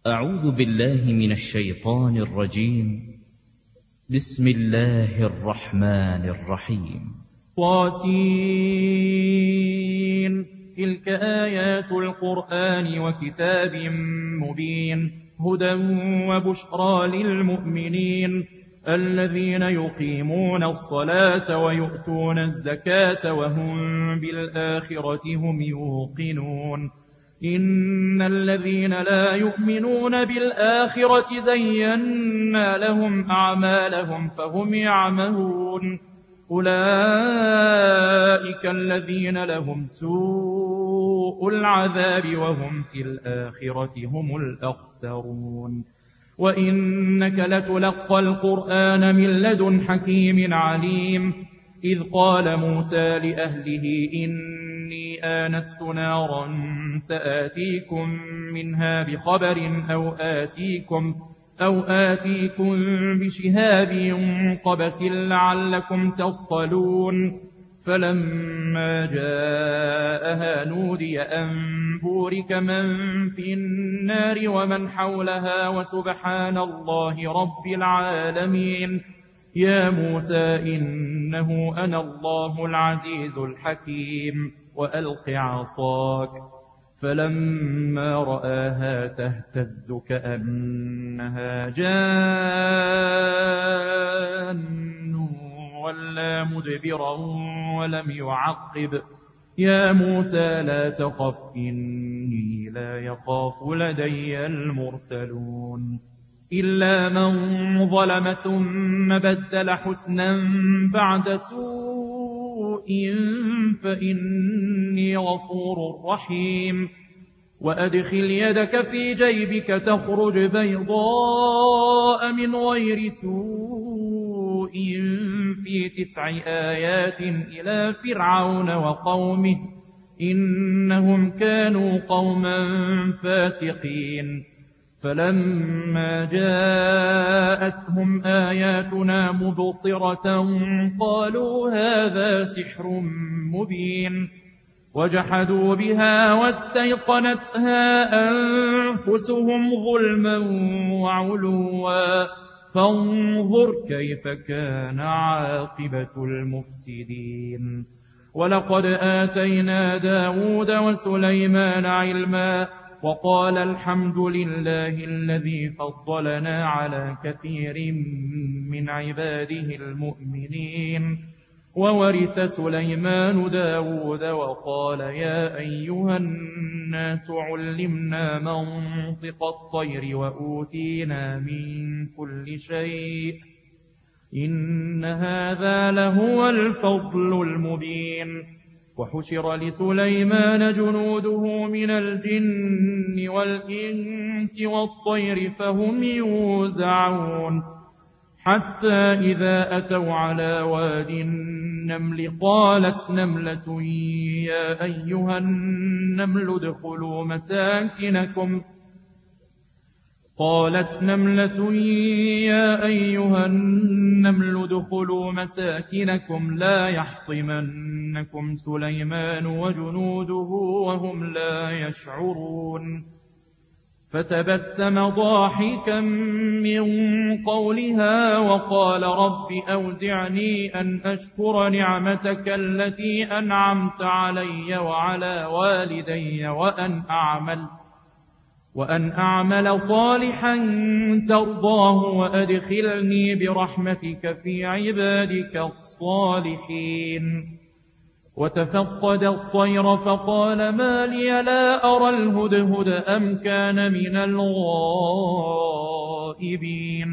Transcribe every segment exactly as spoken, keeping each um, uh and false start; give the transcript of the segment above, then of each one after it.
أعوذ بالله من الشيطان الرجيم. بسم الله الرحمن الرحيم. طاسين. تلك آيات القرآن وكتاب مبين، هدى وبشرى للمؤمنين الذين يقيمون الصلاة ويؤتون الزكاة وهم بالآخرة هم يوقنون. إن الذين لا يؤمنون بالآخرة زينا لهم أعمالهم فهم يعمهون. أولئك الذين لهم سوء العذاب وهم في الآخرة هم الأخسرون. وإنك لتلقى القرآن من لدن حكيم عليم. إذ قال موسى لأهله إني آنست نارا سآتيكم منها بخبر أو آتيكم, أو آتيكم بشهاب قبس لعلكم تصطلون. فلما جاءها نودي أن بورك من في النار ومن حولها وسبحان الله رب العالمين. يا موسى إنه أنا الله العزيز الحكيم وألق عصاك. فلما رآها تهتز كأنها جان ولا مدبرا ولم يعقب. يا موسى لا تخف إني لا يخاف لدي المرسلون. إلا من ظلم ثم بدل حسنا بعد سوء فإني غفور رحيم. وأدخل يدك في جيبك تخرج بيضاء من غير سوء في تسع آيات إلى فرعون وقومه إنهم كانوا قوما فاسقين. فلما جاءتهم آياتنا مبصرة قالوا هذا سحر مبين. وجحدوا بها واستيقنتها أنفسهم ظلما وعلوا فانظر كيف كان عاقبة المفسدين. ولقد آتينا داود وسليمان علما وقال الحمد لله الذي فضلنا على كثير من عباده المؤمنين. وورث سليمان داود وقال يا أيها الناس علمنا منطق الطير وأوتينا من كل شيء إن هذا لهو الفضل المبين. وحشر لسليمان جنوده من الجن والإنس والطير فهم يوزعون. حتى إذا أتوا على واد النمل قالت نملة يا أيها النمل ادخلوا مساكنكم قالت نملة يا أيها النمل ادخلوا مساكنكم لا يحطمنكم سليمان وجنوده وهم لا يشعرون. فتبسم ضاحكا من قولها وقال رب أوزعني أن أشكر نعمتك التي أنعمت علي وعلى والدي وأن أعمل وأن أعمل صالحا ترضاه وأدخلني برحمتك في عبادك الصالحين. وتفقد الطير فقال ما لي لا أرى الهدهد أم كان من الغائبين.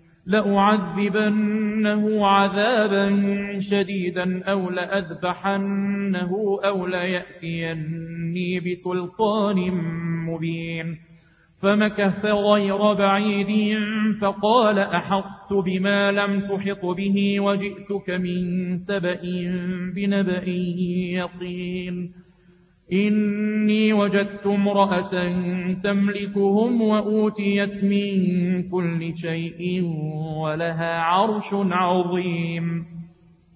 لأعذبنه عذابا شديدا أو لأذبحنه أو ليأتيني بسلطان مبين. فمكث غير بعيد فقال أحطت بما لم تحط به وجئتك من سبأ بنبأ يقين. إني وجدت امرأة تملكهم وأوتيت من كل شيء ولها عرش عظيم.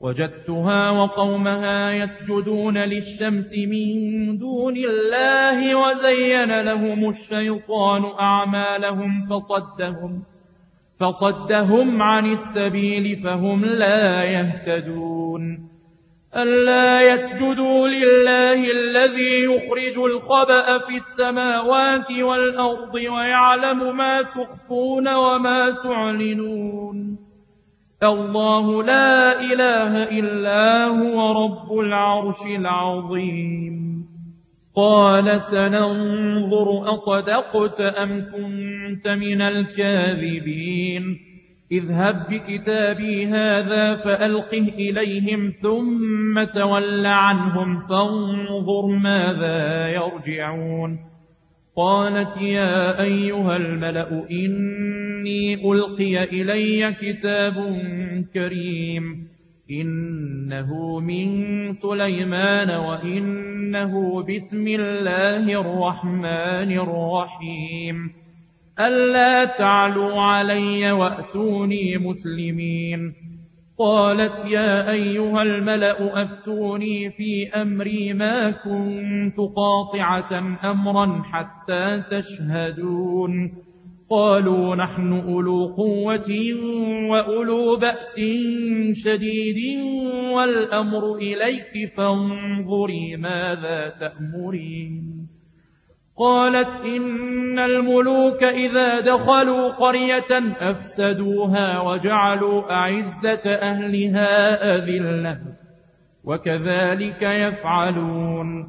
وجدتها وقومها يسجدون للشمس من دون الله وزين لهم الشيطان أعمالهم فصدهم, فصدهم عن السبيل فهم لا يهتدون. ألا يسجدوا لله الذي يخرج الخبأ في السماوات والأرض ويعلم ما تخفون وما تعلنون. الله لا إله إلا هو رب العرش العظيم. قال سننظر أصدقت أم كنت من الكاذبين. اذهب بكتابي هذا فألقه إليهم ثم تول عنهم فانظر ماذا يرجعون. قالت يا أيها الملأ إني ألقي إلي كتاب كريم إنه من سليمان وإنه بسم الله الرحمن الرحيم ألا تعلوا علي وأتوني مسلمين. قالت يا أيها الملأ أفتوني في أمري ما كنت قاطعة أمرا حتى تشهدون. قالوا نحن أولو قوة وأولو بأس شديد والأمر إليك فانظري ماذا تأمرين. قالت إن الملوك إذا دخلوا قرية أفسدوها وجعلوا أعزة أهلها أذلة وكذلك يفعلون.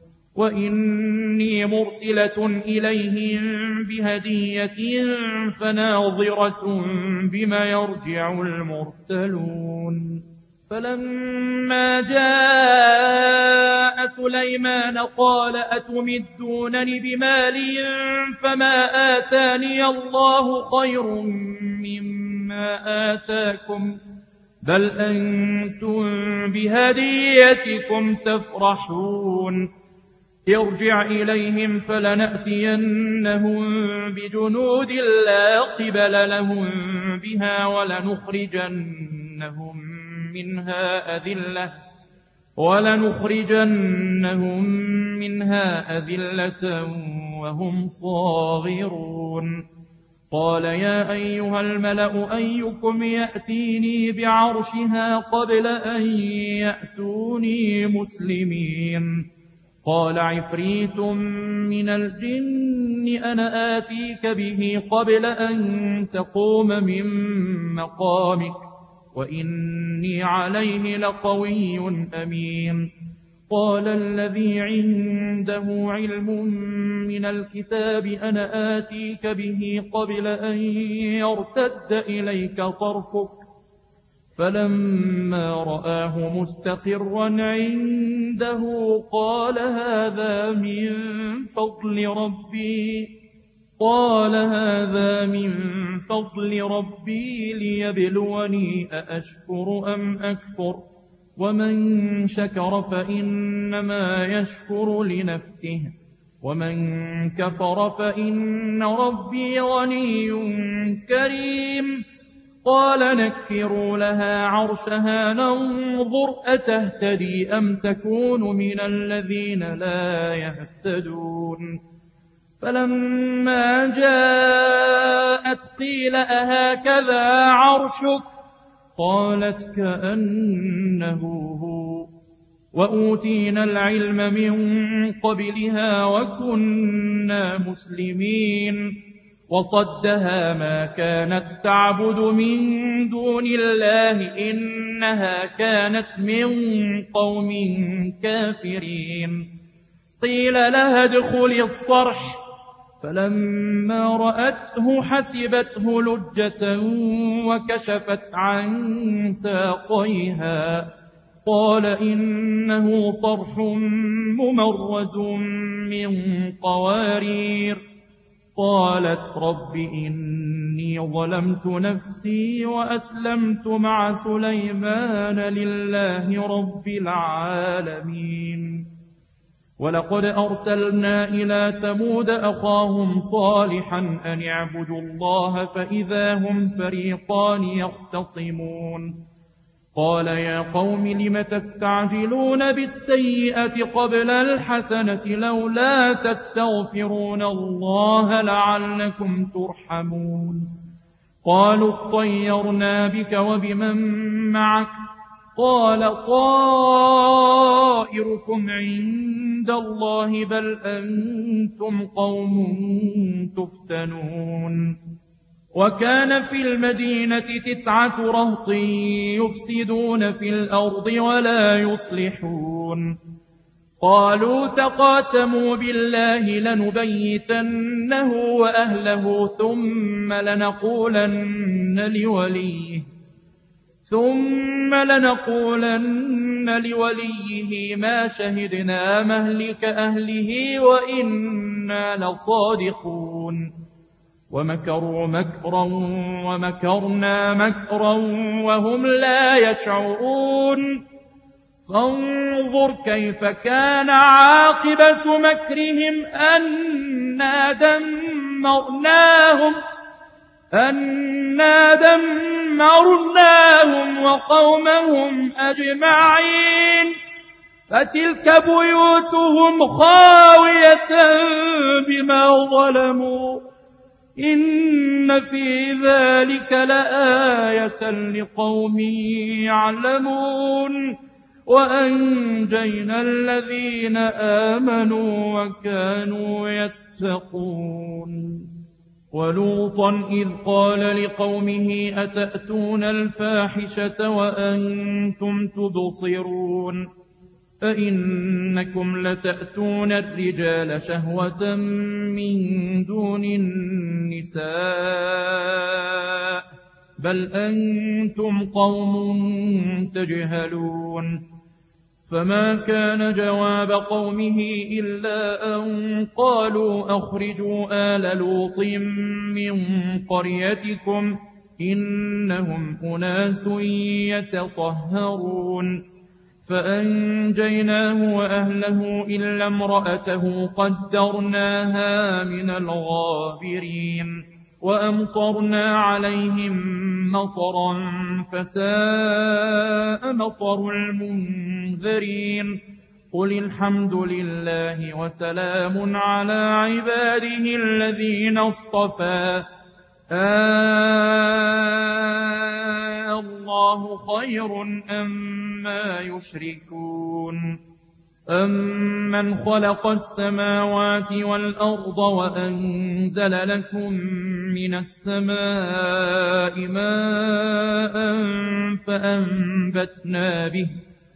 وإني مرسلة إليهم بهدية فناظرة بما يرجع المرسلون. فلما جاء سليمان قال أتمدونني بمال فما آتاني الله خير مما آتاكم بل أنتم بهديتكم تفرحون. ارجع إليهم فلنأتينهم بجنود لا قبل لهم بها ولنخرجنهم منها أذلة ولنخرجنهم منها أذلة وهم صاغرون. قال يا أيها الملأ أيكم يأتيني بعرشها قبل أن يأتوني مسلمين. قال عفريت من الجن أنا آتيك به قبل أن تقوم من مقامك وإني عليه لقوي أمين. قال الذي عنده علم من الكتاب أنا آتيك به قبل أن يرتد إليك طرفك فلما رآه مستقرا عنده قال هذا من فضل ربي قال هذا من فضل ربي ليبلوني أأشكر أم أكفر ومن شكر فإنما يشكر لنفسه ومن كفر فإن ربي غني كريم. قال نكروا لها عرشها ننظر أتهتدي أم تكون من الذين لا يهتدون. فلما جاءت قيل أهكذا عرشك قالت كأنه هو وأوتينا العلم من قبلها وكنا مسلمين. وصدها ما كانت تعبد من دون الله إنها كانت من قوم كافرين. قيل لها ادخلي الصرح فلما رأته حسبته لجة وكشفت عن ساقيها قال إنه صرح ممرد من قوارير. قالت رب إني ظلمت نفسي وأسلمت مع سليمان لله رب العالمين. ولقد أرسلنا إلى ثمود أخاهم صالحا أن اعبدوا الله فإذا هم فريقان يختصمون. قال يا قوم لم تستعجلون بالسيئة قبل الحسنة لولا تستغفرون الله لعلكم ترحمون قالوا اطيرنا بك وبمن معك قال طائركم عند الله بل أنتم قوم تفتنون وكان في المدينة تسعة رهط يفسدون في الأرض ولا يصلحون قالوا تقاسموا بالله لنبيتنه وأهله ثم لنقولن لوليه ثم لنقولن لوليه ما شهدنا مهلك أهله وإنا لصادقون ومكروا مكرا ومكرنا مكرا وهم لا يشعرون فانظر كيف كان عاقبة مكرهم أنا دمرناهم أنا دمرناهم وقومهم أجمعين فتلك بيوتهم خاوية بما ظلموا إن في ذلك لآية لقوم يعلمون وأنجينا الذين آمنوا وكانوا يتقون ولوطا إذ قال لقومه أتأتون الفاحشة وأنتم تبصرون فإنكم لتأتون الرجال شهوة من دون النساء بل أنتم قوم تجهلون فما كان جواب قومه إلا أن قالوا أخرجوا آل لوط من قريتكم إنهم أناس يتطهرون فأنجيناه وأهله إلا امرأته قدرناها من الغابرين وأمطرنا عليهم مطرا فساء مطر المنذرين قل الحمد لله وسلام على عباده الذين اصطفى آه الله خير أما يشركون أمن خلق السماوات والأرض وأنزل لكم من السماء ماء فأنبتنا به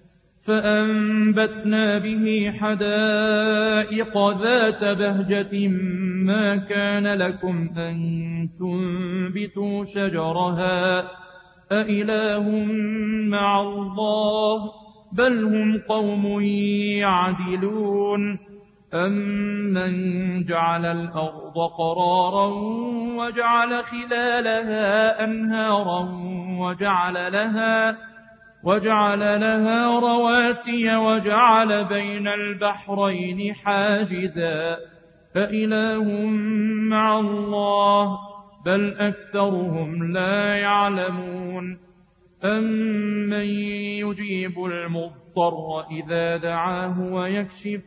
فأنبتنا به حدائق ذات بهجة ما كان لكم أن تنبتوا شجرها أإله مع الله بل هم قوم يعدلون أمن جعل الأرض قرارا وجعل خلالها أنهارا وجعل لها وجعل لها رواسي وجعل بين البحرين حاجزا فإله مع الله بل أكثرهم لا يعلمون أمن يجيب المضطر إذا دعاه ويكشف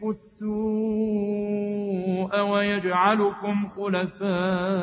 السوء ويجعلكم خلفاء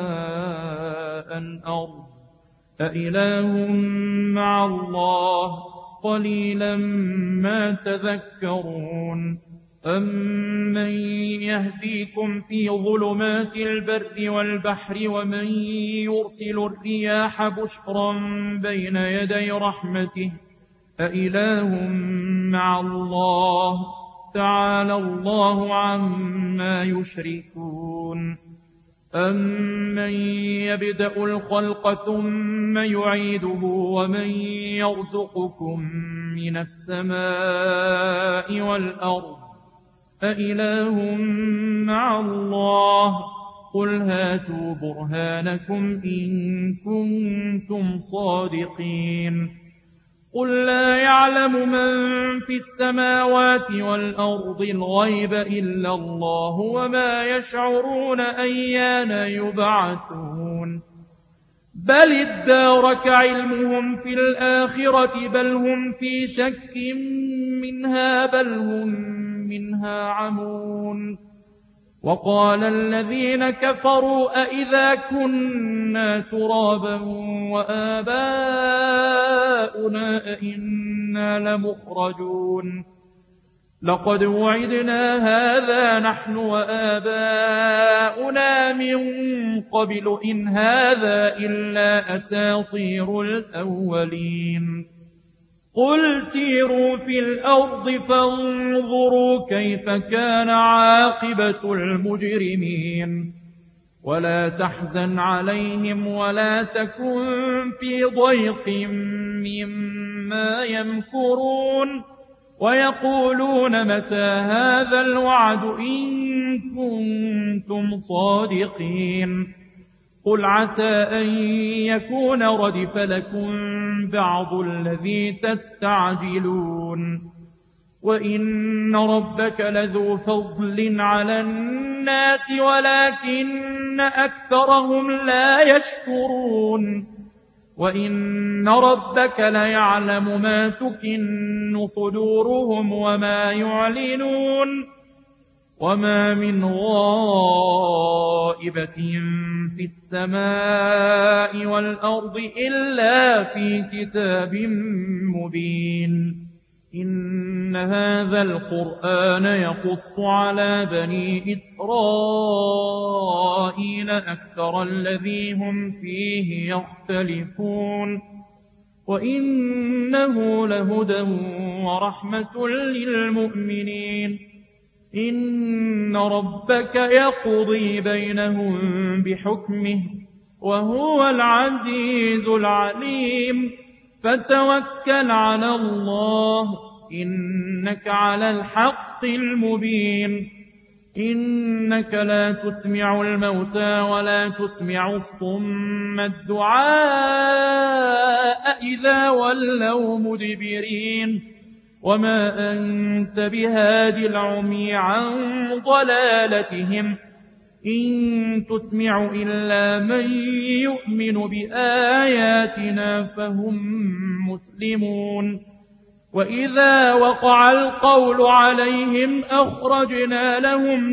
الأرض أإله مع الله قليلا ما تذكرون أمن يهديكم في ظلمات البر والبحر ومن يرسل الرياح بشرا بين يدي رحمته أإله مع الله تعالى الله عما يشركون أمن يبدأ الخلق ثم يعيده ومن يرزقكم من السماء والأرض أإله مع الله قل هاتوا برهانكم إن كنتم صادقين قل لا يعلم من في السماوات والأرض الغيب إلا الله وما يشعرون أيان يبعثون بل ادارك علمهم في الآخرة بل هم في شك منها بل هم منها عمون. وقال الذين كفروا أئذا كنا ترابا وآباؤنا أئنا لمخرجون لقد وعدنا هذا نحن وآباؤنا من قبل إن هذا إلا أساطير الأولين. قل سيروا في الأرض فانظروا كيف كان عاقبة المجرمين ولا تحزن عليهم ولا تكن في ضيق مما يمكرون ويقولون متى هذا الوعد إن كنتم صادقين. قل عسى أن يكون ردف لكم بعض الذي تستعجلون وإن ربك لذو فضل على الناس ولكن أكثرهم لا يشكرون وإن ربك ليعلم ما تكن صدورهم وما يعلنون وما من غائبة في السماء والأرض إلا في كتاب مبين. إن هذا القرآن يقص على بني إسرائيل أكثر الذي هم فيه يختلفون وإنه لهدى ورحمة للمؤمنين. إن ربك يقضي بينهم بحكمه وهو العزيز العليم. فتوكل على الله إنك على الحق المبين. إنك لا تسمع الموتى ولا تسمع الصم الدعاء إذا ولوا مدبرين وما أنت بهادي العمي عن ضلالتهم إن تسمع إلا من يؤمن بآياتنا فهم مسلمون. وإذا وقع القول عليهم أخرجنا لهم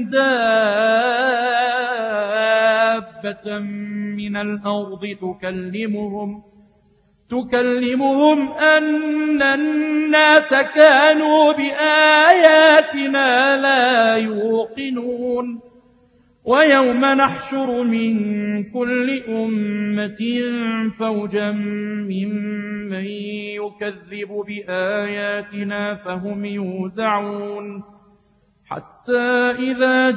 دابة من الأرض تكلمهم تكلمهم أن الناس كانوا بآياتنا لا يوقنون. ويوم نحشر من كل أمة فوجا ممن يكذب بآياتنا فهم يوزعون حتى إذا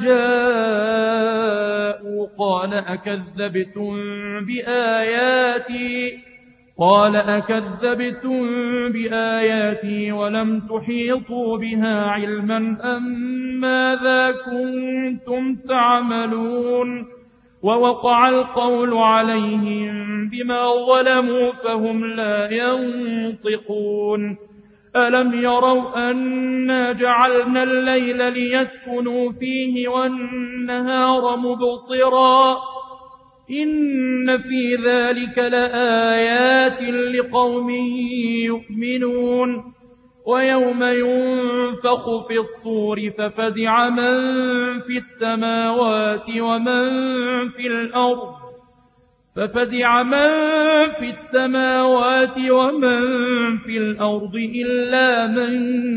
جاءوا قال أكذبتم بآياتي قال أكذبتم بآياتي ولم تحيطوا بها علما أم ماذا كنتم تعملون. ووقع القول عليهم بما ظلموا فهم لا ينطقون. ألم يروا أنا جعلنا الليل ليسكنوا فيه والنهار مبصرا إن في ذلك لآيات لقوم يؤمنون. ويوم ينفخ في الصور ففزع من في السماوات ومن في الأرض ففزع من في السماوات ومن في الأرض إلا من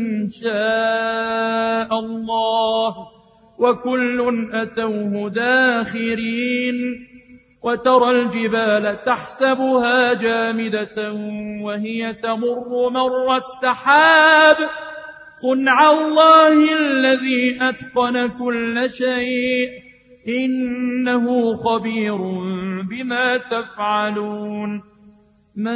شاء الله وكل أتوه داخرين. وترى الجبال تحسبها جامدة وهي تمر مر السحاب صنع الله الذي أتقن كل شيء إنه خبير بما تفعلون. من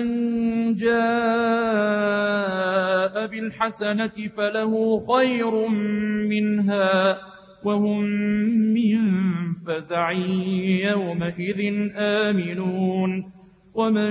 جاء بالحسنة فله خير منها وهم من فزع يومئذ آمنون. ومن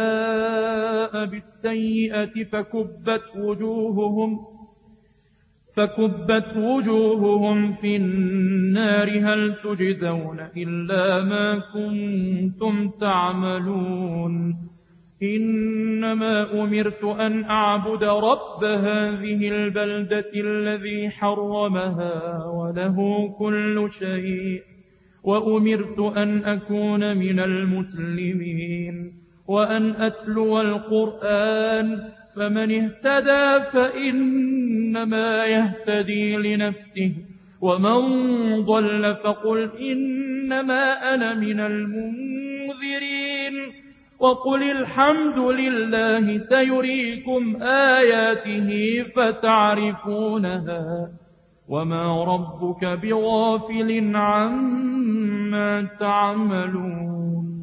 جاء بالسيئة فكبت وجوههم فكبت وجوههم في النار هل تجزون إلا ما كنتم تعملون إنما أمرت أن أعبد رب هذه البلدة الذي حرمها وله كل شيء وأمرت أن أكون من المسلمين وأن أتلو القرآن فمن اهتدى فإنما يهتدي لنفسه ومن ضل فقل إنما أنا من المنذرين وقل الحمد لله سيريكم آياته فتعرفونها وما ربك بغافل عما تعملون